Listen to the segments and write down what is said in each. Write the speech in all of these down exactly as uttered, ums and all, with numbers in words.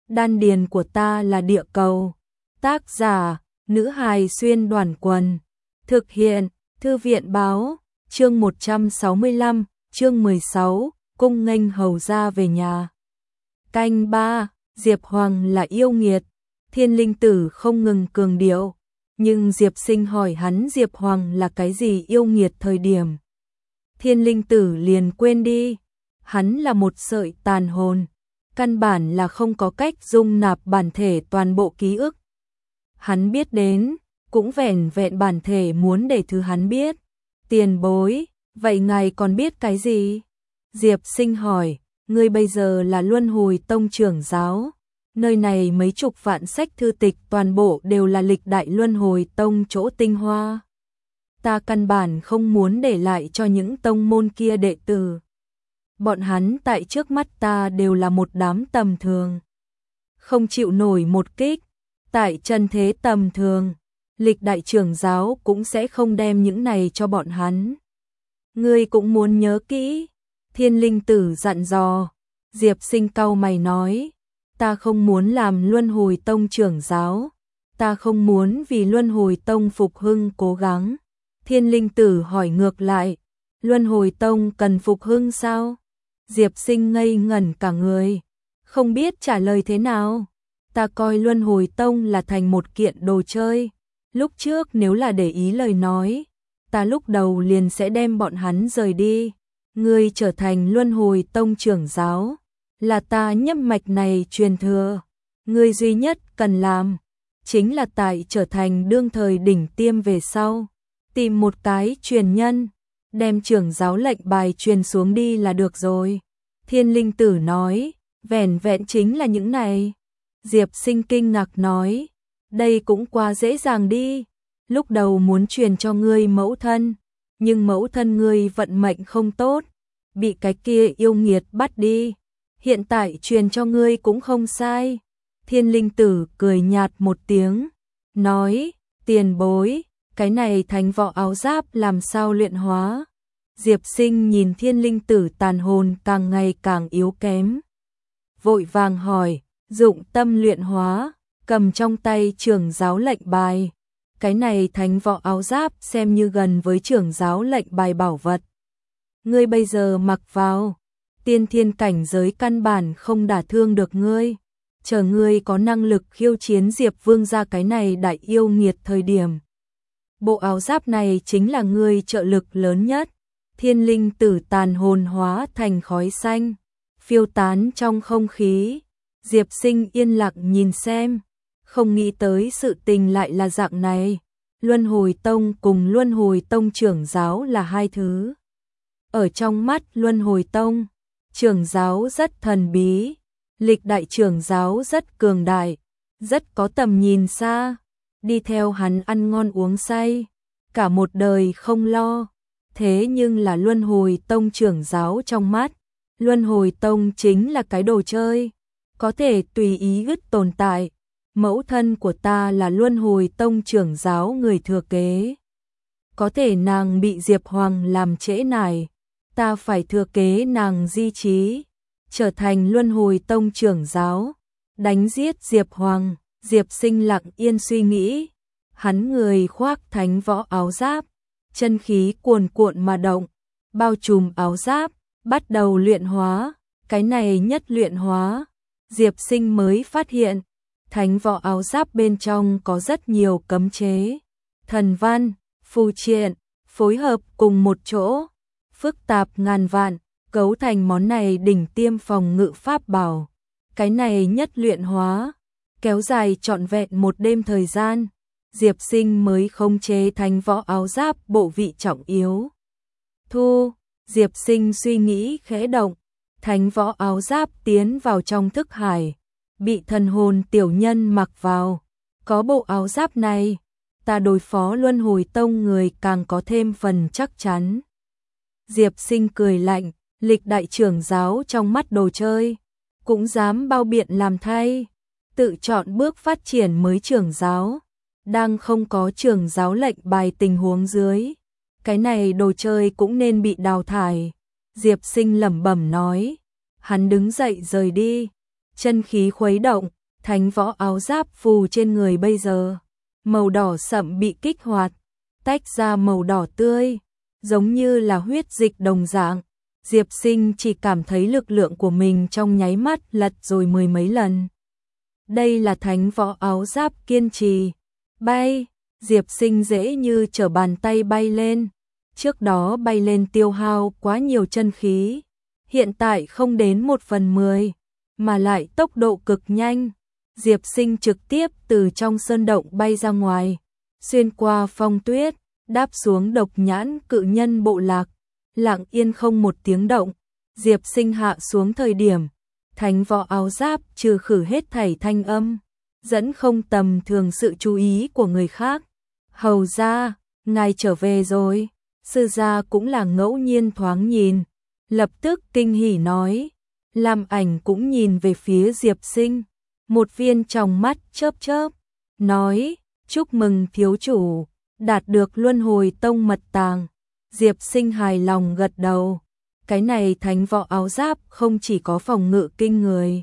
Đan điền của ta là địa cầu. Tác giả, nữ hài xuyên đoàn quần. Thực hiện, thư viện báo, chương một trăm sáu mươi lăm, chương mười sáu, cung nghênh hầu gia về nhà. Canh ba, Diệp Hoàng là yêu nghiệt. Thiên Linh Tử không ngừng cường điệu, nhưng Diệp Sinh hỏi hắn Diệp Hoàng là cái gì yêu nghiệt thời điểm. Thiên Linh Tử liền quên đi, hắn là một sợi tàn hồn, căn bản là không có cách dung nạp bản thể toàn bộ ký ức. Hắn biết đến, cũng vẻn vẹn bản thể muốn để thứ hắn biết. Tiền bối, vậy ngài còn biết cái gì? Diệp Sinh hỏi, ngươi bây giờ là Luân Hồi Tông trưởng giáo. Nơi này mấy chục vạn sách thư tịch toàn bộ đều là lịch đại Luân Hồi Tông chỗ tinh hoa. Ta căn bản không muốn để lại cho những tông môn kia đệ tử. Bọn hắn tại trước mắt ta đều là một đám tầm thường, không chịu nổi một kích. Tại chân thế tầm thường, lịch đại trưởng giáo cũng sẽ không đem những này cho bọn hắn. Ngươi cũng muốn nhớ kỹ. Thiên Linh Tử dặn dò. Diệp Sinh cau mày nói, ta không muốn làm Luân Hồi Tông trưởng giáo, ta không muốn vì Luân Hồi Tông phục hưng cố gắng. Thiên Linh Tử hỏi ngược lại, Luân Hồi Tông cần phục hưng sao? Diệp Sinh ngây ngẩn cả người, không biết trả lời thế nào. Ta coi Luân Hồi Tông là thành một kiện đồ chơi. Lúc trước nếu là để ý lời nói, ta lúc đầu liền sẽ đem bọn hắn rời đi. Ngươi trở thành Luân Hồi Tông trưởng giáo, là ta nhất mạch này truyền thừa. Ngươi duy nhất cần làm, chính là tại trở thành đương thời đỉnh tiêm về sau. Tìm một cái truyền nhân, đem trưởng giáo lệnh bài truyền xuống đi là được rồi. Thiên Linh Tử nói, vẻn vẹn chính là những này. Diệp Sinh kinh ngạc nói, đây cũng quá dễ dàng đi. Lúc đầu muốn truyền cho ngươi mẫu thân, nhưng mẫu thân ngươi vận mệnh không tốt, bị cái kia yêu nghiệt bắt đi. Hiện tại truyền cho ngươi cũng không sai. Thiên Linh Tử cười nhạt một tiếng, nói, tiền bối, cái này thánh võ áo giáp làm sao luyện hóa? Diệp Sinh nhìn Thiên Linh Tử tàn hồn càng ngày càng yếu kém, vội vàng hỏi, dụng tâm luyện hóa, cầm trong tay trưởng giáo lệnh bài. Cái này thánh võ áo giáp xem như gần với trưởng giáo lệnh bài bảo vật. Ngươi bây giờ mặc vào, tiên thiên cảnh giới căn bản không đả thương được ngươi. Chờ ngươi có năng lực khiêu chiến Diệp Vương ra cái này đại yêu nghiệt thời điểm, bộ áo giáp này chính là ngươi trợ lực lớn nhất. Thiên Linh Tử tàn hồn hóa thành khói xanh, phiêu tán trong không khí. Diệp Sinh yên lặng nhìn xem, không nghĩ tới sự tình lại là dạng này. Luân Hồi Tông cùng Luân Hồi Tông trưởng giáo là hai thứ. Ở trong mắt Luân Hồi Tông, trưởng giáo rất thần bí, lịch đại trưởng giáo rất cường đại, rất có tầm nhìn xa, đi theo hắn ăn ngon uống say, cả một đời không lo. Thế nhưng là Luân Hồi Tông trưởng giáo trong mắt, Luân Hồi Tông chính là cái đồ chơi, có thể tùy ý ứt tồn tại. Mẫu thân của ta là Luân Hồi Tông trưởng giáo người thừa kế, có thể nàng bị Diệp Hoàng làm trễ nải, ta phải thừa kế nàng di trí, trở thành Luân Hồi Tông trưởng giáo, đánh giết Diệp Hoàng. Diệp Sinh lặng yên suy nghĩ, hắn người khoác thánh võ áo giáp, chân khí cuồn cuộn mà động, bao trùm áo giáp, bắt đầu luyện hóa. Cái này nhất luyện hóa, Diệp Sinh mới phát hiện, thánh võ áo giáp bên trong có rất nhiều cấm chế, thần văn, phù triện, phối hợp cùng một chỗ, phức tạp ngàn vạn, cấu thành món này đỉnh tiêm phòng ngự pháp bảo. Cái này nhất luyện hóa, kéo dài trọn vẹn một đêm thời gian, Diệp Sinh mới khống chế thánh võ áo giáp bộ vị trọng yếu. Thu, Diệp Sinh suy nghĩ khẽ động, thánh võ áo giáp tiến vào trong thức hải, bị thần hồn tiểu nhân mặc vào. Có bộ áo giáp này, ta đối phó Luân Hồi Tông người càng có thêm phần chắc chắn. Diệp Sinh cười lạnh, lịch đại trưởng giáo trong mắt đồ chơi, cũng dám bao biện làm thay, tự chọn bước phát triển mới trưởng giáo, đang không có trưởng giáo lệnh bài tình huống dưới, cái này đồ chơi cũng nên bị đào thải. Diệp Sinh lẩm bẩm nói, hắn đứng dậy rời đi, chân khí khuấy động, thánh võ áo giáp phù trên người bây giờ, màu đỏ sậm bị kích hoạt, tách ra màu đỏ tươi, giống như là huyết dịch đồng dạng. Diệp Sinh chỉ cảm thấy lực lượng của mình trong nháy mắt lật rồi mười mấy lần. Đây là thánh võ áo giáp kiên trì. Bay, Diệp Sinh dễ như trở bàn tay bay lên. Trước đó bay lên tiêu hao quá nhiều chân khí, hiện tại không đến một phần mười, mà lại tốc độ cực nhanh. Diệp Sinh trực tiếp từ trong sơn động bay ra ngoài, xuyên qua phong tuyết, đáp xuống Độc Nhãn Cự Nhân bộ lạc, lặng yên không một tiếng động. Diệp Sinh hạ xuống thời điểm, thánh võ áo giáp trừ khử hết thảy thanh âm, dẫn không tầm thường sự chú ý của người khác. Hầu gia, ngài trở về rồi. Sư gia cũng là ngẫu nhiên thoáng nhìn, lập tức kinh hỉ nói. Lam Ảnh cũng nhìn về phía Diệp Sinh, một viên trong mắt chớp chớp, nói, chúc mừng thiếu chủ, đạt được Luân Hồi Tông mật tàng. Diệp Sinh hài lòng gật đầu, cái này thánh võ áo giáp không chỉ có phòng ngự kinh người,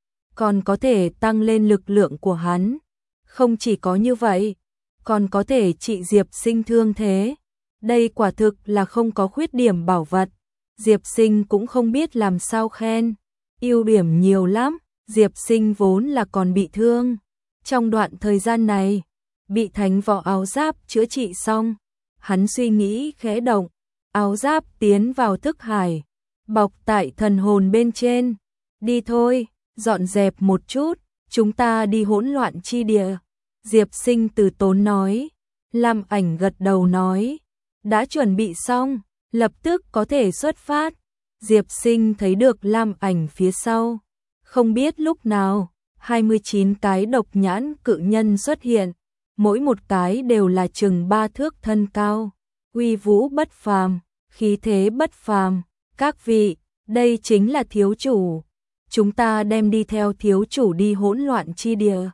còn có thể tăng lên lực lượng của hắn. Không chỉ có như vậy, còn có thể trị Diệp Sinh thương thế. Đây quả thực là không có khuyết điểm bảo vật. Diệp Sinh cũng không biết làm sao khen, ưu điểm nhiều lắm. Diệp Sinh vốn là còn bị thương, trong đoạn thời gian này, bị thánh võ áo giáp chữa trị xong, hắn suy nghĩ khẽ động, áo giáp tiến vào thức hải, bọc tại thần hồn bên trên. Đi thôi, dọn dẹp một chút, chúng ta đi hỗn loạn chi địa. Diệp Sinh từ tốn nói. Lam Ảnh gật đầu nói, đã chuẩn bị xong, lập tức có thể xuất phát. Diệp Sinh thấy được Lam Ảnh phía sau, không biết lúc nào, hai mươi chín cái độc nhãn cự nhân xuất hiện, mỗi một cái đều là chừng ba thước thân cao, uy vũ bất phàm, khí thế bất phàm. Các vị, đây chính là thiếu chủ, chúng ta đem đi theo thiếu chủ đi hỗn loạn chi địa,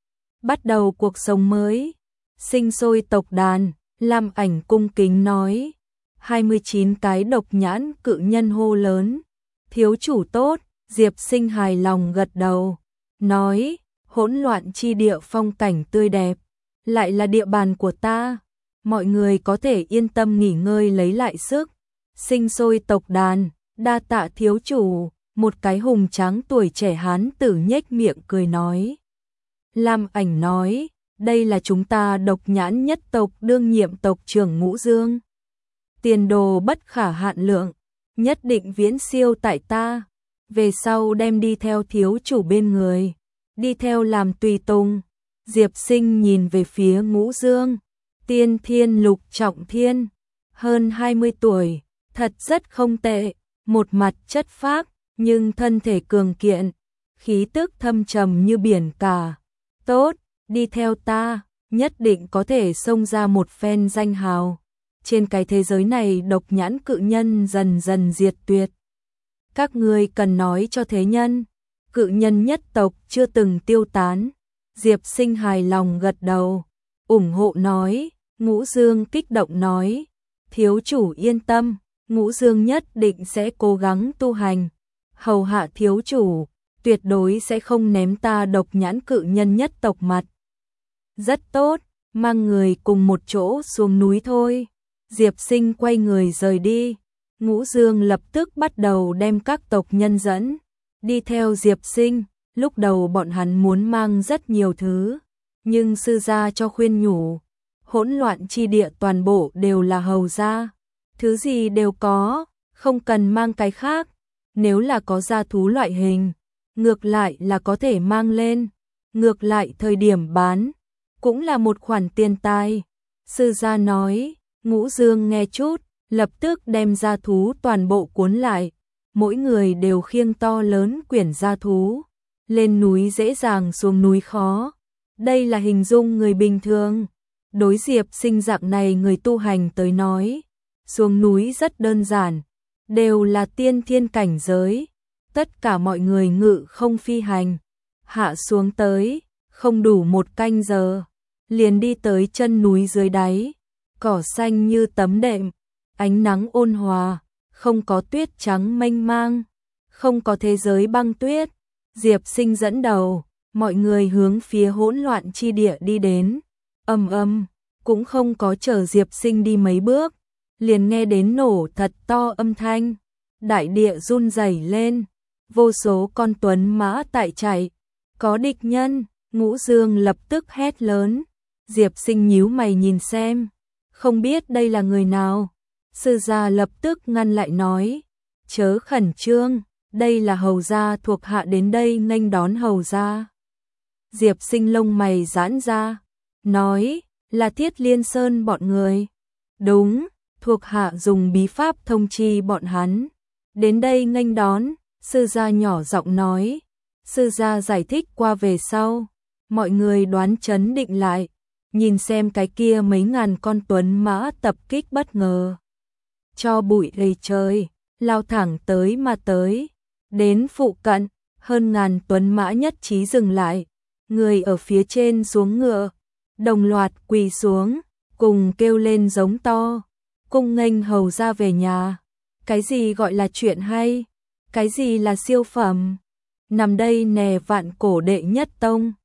bắt đầu cuộc sống mới, sinh sôi tộc đàn. Lam Ảnh cung kính nói. hai mươi chín cái độc nhãn cự nhân hô lớn, thiếu chủ tốt. Diệp Sinh hài lòng gật đầu, nói, hỗn loạn chi địa phong cảnh tươi đẹp, lại là địa bàn của ta, mọi người có thể yên tâm nghỉ ngơi lấy lại sức. Sinh sôi tộc đàn, đa tạ thiếu chủ. Một cái hùng tráng tuổi trẻ hán tử nhếch miệng cười nói. Lam Ảnh nói, đây là chúng ta độc nhãn nhất tộc đương nhiệm tộc trưởng Ngũ Dương, tiền đồ bất khả hạn lượng, nhất định viễn siêu tại ta, về sau đem đi theo thiếu chủ bên người, đi theo làm tùy tùng. Diệp Sinh nhìn về phía Ngũ Dương, tiên thiên lục trọng thiên, hơn hai mươi tuổi, thật rất không tệ, một mặt chất phác, nhưng thân thể cường kiện, khí tức thâm trầm như biển cả. Tốt, đi theo ta, nhất định có thể xông ra một phen danh hào. Trên cái thế giới này độc nhãn cự nhân dần dần diệt tuyệt. Các ngươi cần nói cho thế nhân, cự nhân nhất tộc chưa từng tiêu tán. Diệp Sinh hài lòng gật đầu, ủng hộ nói. Ngũ Dương kích động nói, thiếu chủ yên tâm, Ngũ Dương nhất định sẽ cố gắng tu hành, hầu hạ thiếu chủ, tuyệt đối sẽ không ném ta độc nhãn cự nhân nhất tộc mặt. Rất tốt, mang người cùng một chỗ xuống núi thôi. Diệp Sinh quay người rời đi. Ngũ Dương lập tức bắt đầu đem các tộc nhân dẫn đi theo Diệp Sinh. Lúc đầu bọn hắn muốn mang rất nhiều thứ, nhưng sư gia cho khuyên nhủ, hỗn loạn chi địa toàn bộ đều là hầu gia, thứ gì đều có, không cần mang cái khác. Nếu là có gia thú loại hình, ngược lại là có thể mang lên, ngược lại thời điểm bán cũng là một khoản tiền tài. Sư gia nói. Ngũ Dương nghe chút, lập tức đem gia thú toàn bộ cuốn lại, mỗi người đều khiêng to lớn quyển gia thú, lên núi dễ dàng xuống núi khó. Đây là hình dung người bình thường, đối Diệp Sinh dạng này người tu hành tới nói, xuống núi rất đơn giản, đều là tiên thiên cảnh giới, tất cả mọi người ngự không phi hành, hạ xuống tới, không đủ một canh giờ, liền đi tới chân núi dưới đáy. Cỏ xanh như tấm đệm, ánh nắng ôn hòa, không có tuyết trắng mênh mang, không có thế giới băng tuyết. Diệp Sinh dẫn đầu, mọi người hướng phía hỗn loạn chi địa đi đến. Ầm ầm, cũng không có chờ Diệp Sinh đi mấy bước, liền nghe đến nổ thật to âm thanh, đại địa run rẩy lên, vô số con tuấn mã tại chạy, có địch nhân. Ngũ Dương lập tức hét lớn. Diệp Sinh nhíu mày nhìn xem, không biết đây là người nào. Sư gia lập tức ngăn lại nói, chớ khẩn trương, đây là hầu gia thuộc hạ đến đây nghênh đón hầu gia. Diệp Sinh lông mày giãn ra, nói, là Thiết Liên Sơn bọn người. Đúng, thuộc hạ dùng bí pháp thông chi bọn hắn đến đây nghênh đón. Sư gia nhỏ giọng nói. Sư gia giải thích qua về sau, mọi người đoán chấn định lại, nhìn xem cái kia mấy ngàn con tuấn mã tập kích bất ngờ, cho bụi đầy trời, lao thẳng tới mà tới. Đến phụ cận, hơn ngàn tuấn mã nhất trí dừng lại, người ở phía trên xuống ngựa, đồng loạt quỳ xuống, cùng kêu lên giống to, cung nghênh hầu ra về nhà. Cái gì gọi là chuyện hay? Cái gì là siêu phẩm? Nằm đây nè vạn cổ đệ nhất tông.